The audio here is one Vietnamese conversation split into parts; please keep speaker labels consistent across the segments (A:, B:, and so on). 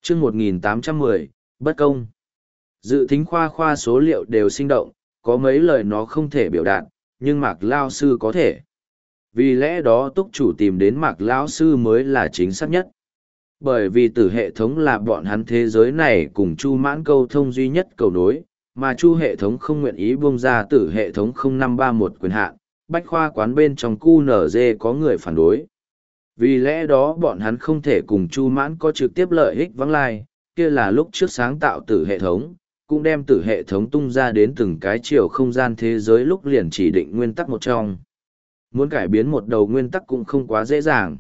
A: chương 1810, bất công. Dự thính khoa số liệu đều sinh động, có mấy lời nó không thể biểu đạt, nhưng Mạc Lao Sư có thể. Vì lẽ đó túc chủ tìm đến Mạc Lao Sư mới là chính xác nhất. Bởi vì tử hệ thống là bọn hắn thế giới này cùng Chu Mãn câu thông duy nhất cầu nối, mà Chu hệ thống không nguyện ý buông ra tử hệ thống 0531 quyền hạn, bách khoa quán bên trong QNZ có người phản đối. Vì lẽ đó bọn hắn không thể cùng Chu Mãn có trực tiếp lợi ích vắng lai, kia là lúc trước sáng tạo tử hệ thống, cũng đem tử hệ thống tung ra đến từng cái chiều không gian thế giới lúc liền chỉ định nguyên tắc một trong. Muốn cải biến một đầu nguyên tắc cũng không quá dễ dàng.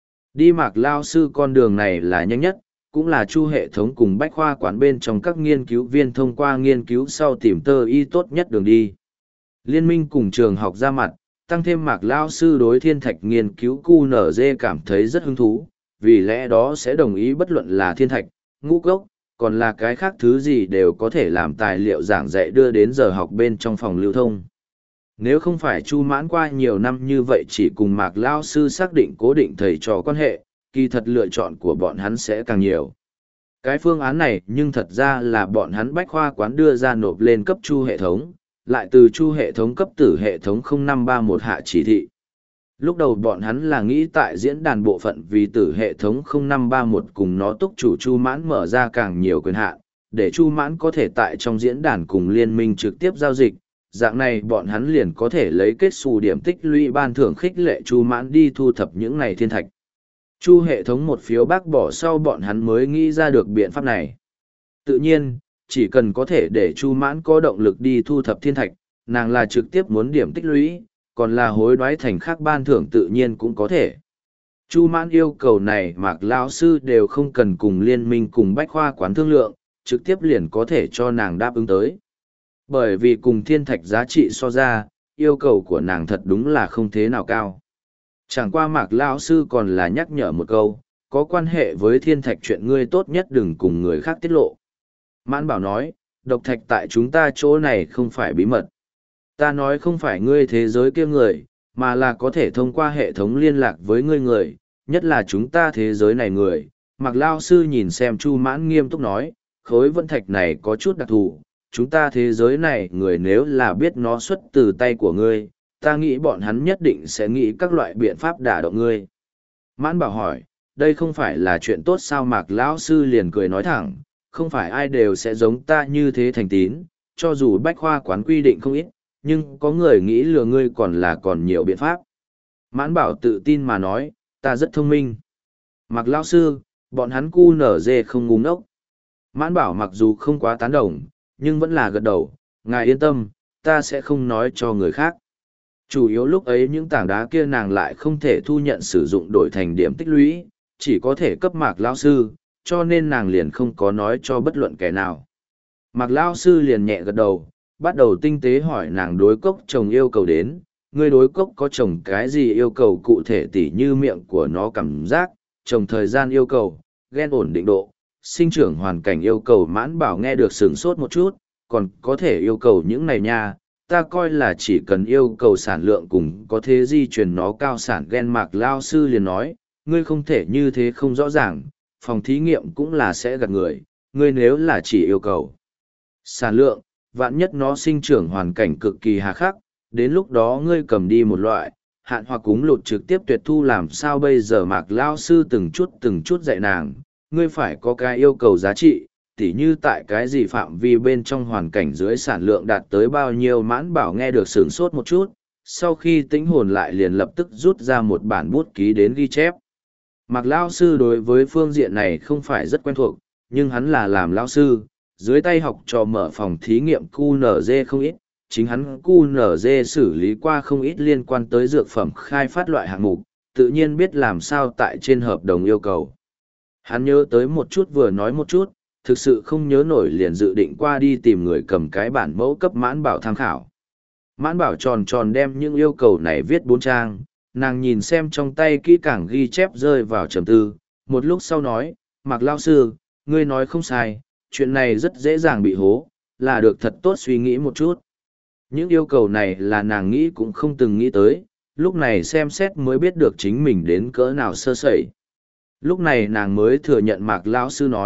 A: Đi Mạc Lao Sư con đường này là nhanh nhất, cũng là Chu hệ thống cùng bách khoa quán bên trong các nghiên cứu viên thông qua nghiên cứu sau tìm tơ y tốt nhất đường đi. Liên minh cùng trường học ra mặt, tăng thêm Mạc Lao Sư đối thiên thạch nghiên cứu QNZ cảm thấy rất hứng thú, vì lẽ đó sẽ đồng ý bất luận là thiên thạch, ngũ cốc, còn là cái khác thứ gì đều có thể làm tài liệu giảng dạy đưa đến giờ học bên trong phòng lưu thông. Nếu không phải Chu Mãn qua nhiều năm như vậy chỉ cùng Mạc Lao Sư xác định cố định thầy trò quan hệ, kỳ thật lựa chọn của bọn hắn sẽ càng nhiều. Cái phương án này nhưng thật ra là bọn hắn bách khoa quán đưa ra nộp lên cấp Chu hệ thống, lại từ Chu hệ thống cấp tử hệ thống 0531 hạ chỉ thị. Lúc đầu bọn hắn là nghĩ tại diễn đàn bộ phận vì tử hệ thống 0531 cùng nó túc chủ Chu Mãn mở ra càng nhiều quyền hạn, để Chu Mãn có thể tại trong diễn đàn cùng liên minh trực tiếp giao dịch, dạng này bọn hắn liền có thể lấy kết xù điểm tích lũy ban thưởng khích lệ Chu Mãn đi thu thập những này thiên thạch. Chu hệ thống một phiếu bác bỏ sau bọn hắn mới nghĩ ra được biện pháp này. Tự nhiên, chỉ cần có thể để Chu Mãn có động lực đi thu thập thiên thạch, nàng là trực tiếp muốn điểm tích lũy, còn là hối đoái thành khác ban thưởng tự nhiên cũng có thể. Chu Mãn yêu cầu này Mạc Lão Sư đều không cần cùng liên minh cùng bách khoa quán thương lượng, trực tiếp liền có thể cho nàng đáp ứng tới. Bởi vì cùng thiên thạch giá trị so ra, yêu cầu của nàng thật đúng là không thế nào cao. Chẳng qua Mạc Lão Sư còn là nhắc nhở một câu, có quan hệ với thiên thạch chuyện ngươi tốt nhất đừng cùng người khác tiết lộ. Mãn Bảo nói, độc thạch tại chúng ta chỗ này không phải bí mật. Ta nói không phải ngươi thế giới kia người, mà là có thể thông qua hệ thống liên lạc với ngươi người, nhất là chúng ta thế giới này người. Mạc Lao Sư nhìn xem Chu Mãn nghiêm túc nói, khối vân thạch này có chút đặc thù, chúng ta thế giới này người nếu là biết nó xuất từ tay của ngươi, ta nghĩ bọn hắn nhất định sẽ nghĩ các loại biện pháp đả động ngươi. Mãn Bảo hỏi, đây không phải là chuyện tốt sao? Mạc Lão Sư liền cười nói thẳng, không phải ai đều sẽ giống ta như thế thành tín, cho dù bách khoa quán quy định không ít, nhưng có người nghĩ lừa ngươi còn nhiều biện pháp. Mãn Bảo tự tin mà nói, ta rất thông minh. Mạc Lão Sư, bọn hắn QNZ không ngu ngốc. Mãn Bảo mặc dù không quá tán đồng, nhưng vẫn là gật đầu, ngài yên tâm, ta sẽ không nói cho người khác. Chủ yếu lúc ấy những tảng đá kia nàng lại không thể thu nhận sử dụng đổi thành điểm tích lũy, chỉ có thể cấp Mạc Lão Sư, cho nên nàng liền không có nói cho bất luận kẻ nào. Mạc Lão Sư liền nhẹ gật đầu, bắt đầu tinh tế hỏi nàng đối cốc trồng yêu cầu đến, ngươi đối cốc có trồng cái gì yêu cầu cụ thể tỉ như miệng của nó cảm giác, trồng thời gian yêu cầu, gen ổn định độ, sinh trưởng hoàn cảnh yêu cầu. Mãn Bảo nghe được sửng sốt một chút, còn có thể yêu cầu những này nha, ta coi là chỉ cần yêu cầu sản lượng cùng có thế di truyền nó cao sản gen. Mạc Lao Sư liền nói, ngươi không thể như thế không rõ ràng, phòng thí nghiệm cũng là sẽ gạt người, ngươi nếu là chỉ yêu cầu sản lượng, vạn nhất nó sinh trưởng hoàn cảnh cực kỳ hà khắc, đến lúc đó ngươi cầm đi một loại, hạn hoặc cúng lụt trực tiếp tuyệt thu làm sao bây giờ? Mạc Lao Sư từng chút dạy nàng, ngươi phải có cái yêu cầu giá trị, tỉ như tại cái gì phạm vi bên trong hoàn cảnh dưới sản lượng đạt tới bao nhiêu. Mãn Bảo nghe được sửng sốt một chút, sau khi tĩnh hồn lại liền lập tức rút ra một bản bút ký đến ghi chép. Mạc Lao Sư đối với phương diện này không phải rất quen thuộc, nhưng hắn là làm Lao Sư, dưới tay học trò mở phòng thí nghiệm QNZ không ít, chính hắn QNZ xử lý qua không ít liên quan tới dược phẩm khai phát loại hạng mục, tự nhiên biết làm sao tại trên hợp đồng yêu cầu. Hắn nhớ tới một chút vừa nói một chút, thực sự không nhớ nổi liền dự định qua đi tìm người cầm cái bản mẫu cấp Mãn Bảo tham khảo. Mãn Bảo tròn tròn đem những yêu cầu này viết 4 trang, nàng nhìn xem trong tay kỹ càng ghi chép rơi vào trầm tư, một lúc sau nói, Mạc Lao Sư, ngươi nói không sai, chuyện này rất dễ dàng bị hố, là được thật tốt suy nghĩ một chút. Những yêu cầu này là nàng nghĩ cũng không từng nghĩ tới, lúc này xem xét mới biết được chính mình đến cỡ nào sơ sẩy. Lúc này nàng mới thừa nhận Mạc Lão Sư nói,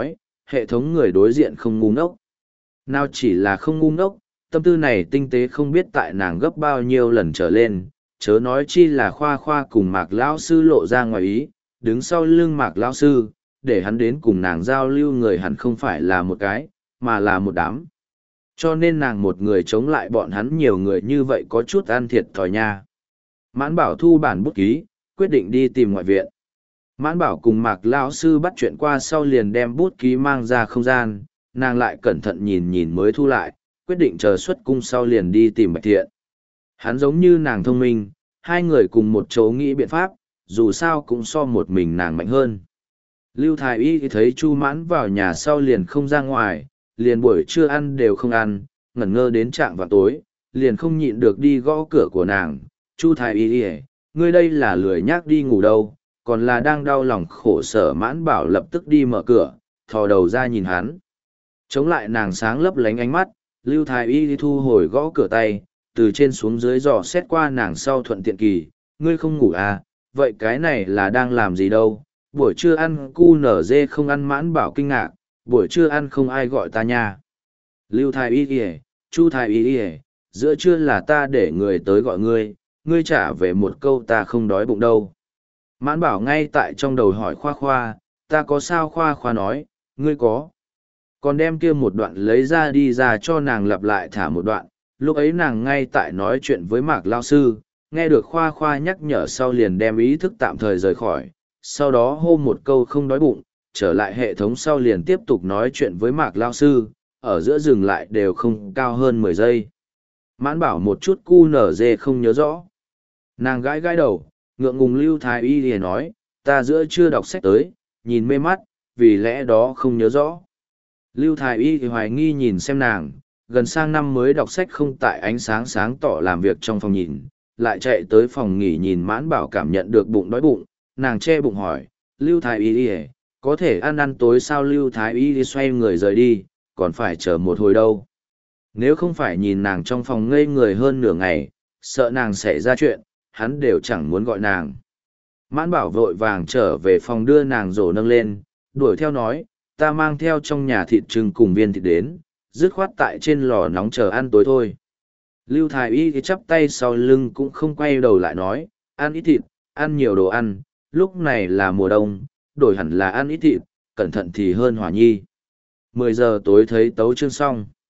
A: hệ thống người đối diện không ngu ngốc. Nào chỉ là không ngu ngốc, tâm tư này tinh tế không biết tại nàng gấp bao nhiêu lần trở lên, chớ nói chi là khoa khoa cùng Mạc lão sư lộ ra ngoài ý, đứng sau lưng Mạc lão sư, để hắn đến cùng nàng giao lưu người hẳn không phải là một cái, mà là một đám. Cho nên nàng một người chống lại bọn hắn nhiều người như vậy có chút ăn thiệt thòi nha. Mãn Bảo thu bản bút ký, quyết định đi tìm ngoại viện. Mãn Bảo cùng Mạc lão sư bắt chuyện qua sau liền đem bút ký mang ra không gian, nàng lại cẩn thận nhìn nhìn mới thu lại, quyết định chờ xuất cung sau liền đi tìm Bạch Thiện. Hắn giống như nàng thông minh, hai người cùng một chỗ nghĩ biện pháp, dù sao cũng so một mình nàng mạnh hơn. Lưu Thái Y thấy Chu Mãn vào nhà sau liền không ra ngoài, liền buổi trưa ăn đều không ăn, ngẩn ngơ đến trạng vào tối, liền không nhịn được đi gõ cửa của nàng. Chu Thái Y, ngươi đây là lười nhác đi ngủ đâu, còn là đang đau lòng khổ sở. Mãn Bảo lập tức đi mở cửa, thò đầu ra nhìn hắn. Chống lại nàng sáng lấp lánh ánh mắt, Lưu Thái Y thu hồi gõ cửa tay, từ trên xuống dưới dò xét qua nàng sau thuận tiện kỳ, ngươi không ngủ à, vậy cái này là đang làm gì đâu, buổi trưa ăn cu nở dê không ăn. Mãn Bảo kinh ngạc, buổi trưa ăn không ai gọi ta nha. Lưu Thái Y kìa, Chu Thái Y kìa, giữa trưa là ta để người tới gọi ngươi, ngươi trả về một câu ta không đói bụng đâu. Mãn Bảo ngay tại trong đầu hỏi khoa khoa, ta có sao? Khoa khoa nói, ngươi có. Còn đem kia một đoạn lấy ra đi ra cho nàng lặp lại thả một đoạn, lúc ấy nàng ngay tại nói chuyện với Mạc lao sư, nghe được khoa khoa nhắc nhở sau liền đem ý thức tạm thời rời khỏi, sau đó hô một câu không đói bụng, trở lại hệ thống sau liền tiếp tục nói chuyện với Mạc lao sư, ở giữa dừng lại đều không cao hơn 10 giây. Mãn Bảo một chút cu nở dê không nhớ rõ. Nàng gãi gãi đầu, ngượng ngùng. Lưu Thái Y liền nói, ta giữa chưa đọc sách tới, nhìn mê mắt, vì lẽ đó không nhớ rõ. Lưu Thái Y thì hoài nghi nhìn xem nàng, gần sang năm mới đọc sách không tại ánh sáng sáng tỏ làm việc trong phòng nhìn, lại chạy tới phòng nghỉ nhìn Mãn Bảo cảm nhận được bụng đói bụng, nàng che bụng hỏi, Lưu Thái Y có thể ăn tối sao? Lưu Thái Y xoay người rời đi, còn phải chờ một hồi đâu. Nếu không phải nhìn nàng trong phòng ngây người hơn nửa ngày, sợ nàng xảy ra chuyện, hắn đều chẳng muốn gọi nàng. Mãn Bảo vội vàng trở về phòng đưa nàng rổ nâng lên, đuổi theo nói, ta mang theo trong nhà thịt trưng cùng viên thịt đến, dứt khoát tại trên lò nóng chờ ăn tối thôi. Lưu Thái Y chắp tay sau lưng cũng không quay đầu lại nói, ăn ít thịt, ăn nhiều đồ ăn, lúc này là mùa đông, đổi hẳn là ăn ít thịt, cẩn thận thì hơn Hỏa Nhi. 10 giờ tối thấy tấu chương xong.